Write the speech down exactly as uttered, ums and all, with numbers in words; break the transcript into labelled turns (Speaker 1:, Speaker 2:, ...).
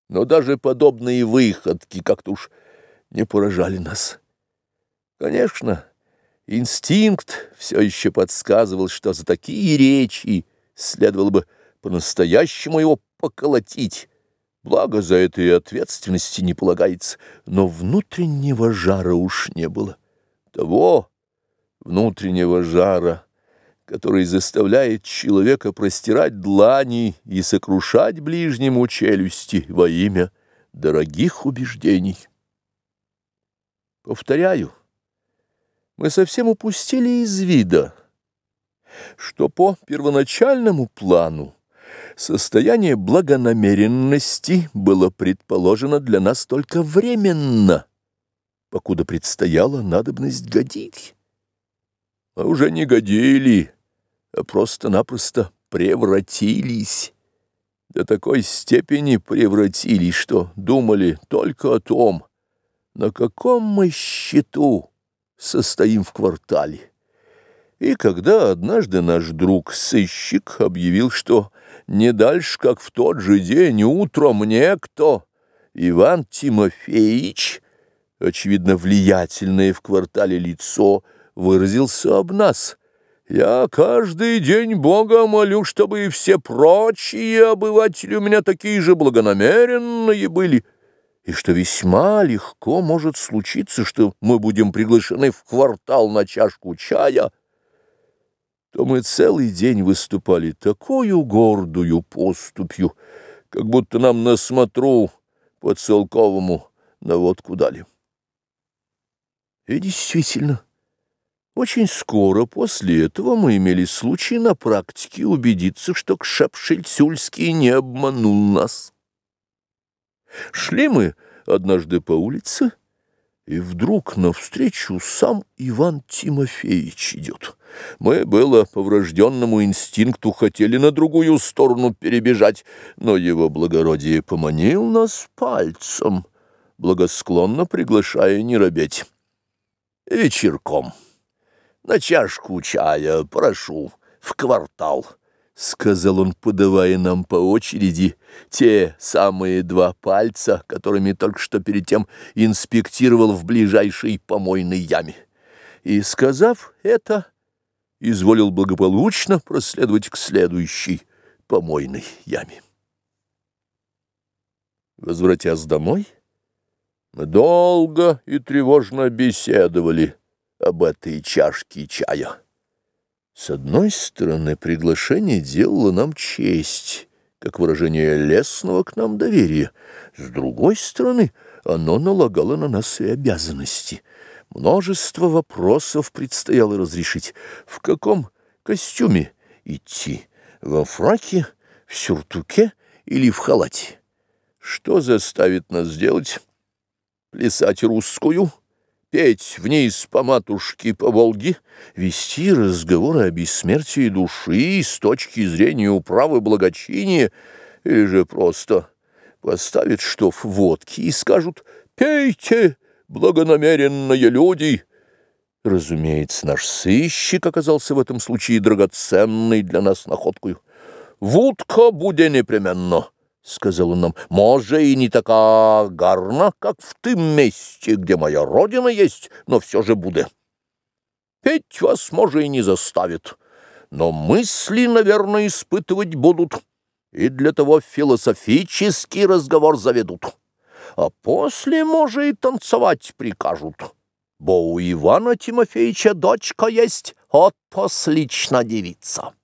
Speaker 1: но даже подобные выходки как-то уж не поражали нас. Конечно, инстинкт все еще подсказывал, что за такие речи следовало бы по-настоящему его поколотить, благо за это и ответственности не полагается, но внутреннего жара уж не было. Того внутреннего жара, который заставляет человека простирать длани и сокрушать ближнему челюсти во имя дорогих убеждений. Повторяю, мы совсем упустили из вида, что по первоначальному плану состояние благонамеренности было предположено для нас только временно, покуда предстояла надобность годить. Мы уже не годили, а просто-напросто превратились. До такой степени превратились, что думали только о том, на каком мы счету состоим в квартале. И когда однажды наш друг-сыщик объявил, что не дальше, как в тот же день утром некто, Иван Тимофеевич, очевидно влиятельное в квартале лицо, выразился об нас: «Я каждый день Бога молю, чтобы и все прочие обыватели у меня такие же благонамеренные были, и что весьма легко может случиться, что мы будем приглашены в квартал на чашку чая», то мы целый день выступали такою гордую поступью, как будто нам на смотру по Целковому наводку дали. И действительно, очень скоро после этого мы имели случай на практике убедиться, что Кшепшельцюльский не обманул нас. Шли мы однажды по улице, и вдруг навстречу сам Иван Тимофеевич идет. Мы было по врожденному инстинкту хотели на другую сторону перебежать, но его благородие поманил нас пальцем, благосклонно приглашая не робеть. «Вечерком, на чашку чая, прошу, в квартал», — сказал он, подавая нам по очереди те самые два пальца, которыми только что перед тем инспектировал в ближайшей помойной яме. И, сказав это, изволил благополучно проследовать к следующей помойной яме. Возвратясь домой, мы долго и тревожно беседовали об этой чашке чая. С одной стороны, приглашение делало нам честь, как выражение лестного к нам доверия. С другой стороны, оно налагало на нас и обязанности. Множество вопросов предстояло разрешить. В каком костюме идти? Во фраке, в сюртуке или в халате? Что заставит нас сделать? Плясать русскую? Петь вниз по матушке по Волге, вести разговоры о бессмертии души с точки зрения управы благочиния, или же просто поставят штоф водки и скажут: «Пейте, благонамеренные люди». Разумеется, наш сыщик оказался в этом случае драгоценной для нас находкой. «Водка буде непременно», — сказал он нам, — «може и не така гарна, как в том месте, где моя родина есть, но все же буде. Петь вас, може, и не заставит, но мысли, наверное, испытывать будут, и для того философический разговор заведут, а после, може, и танцевать прикажут, бо у Ивана Тимофеевича дочка есть, от послична девица».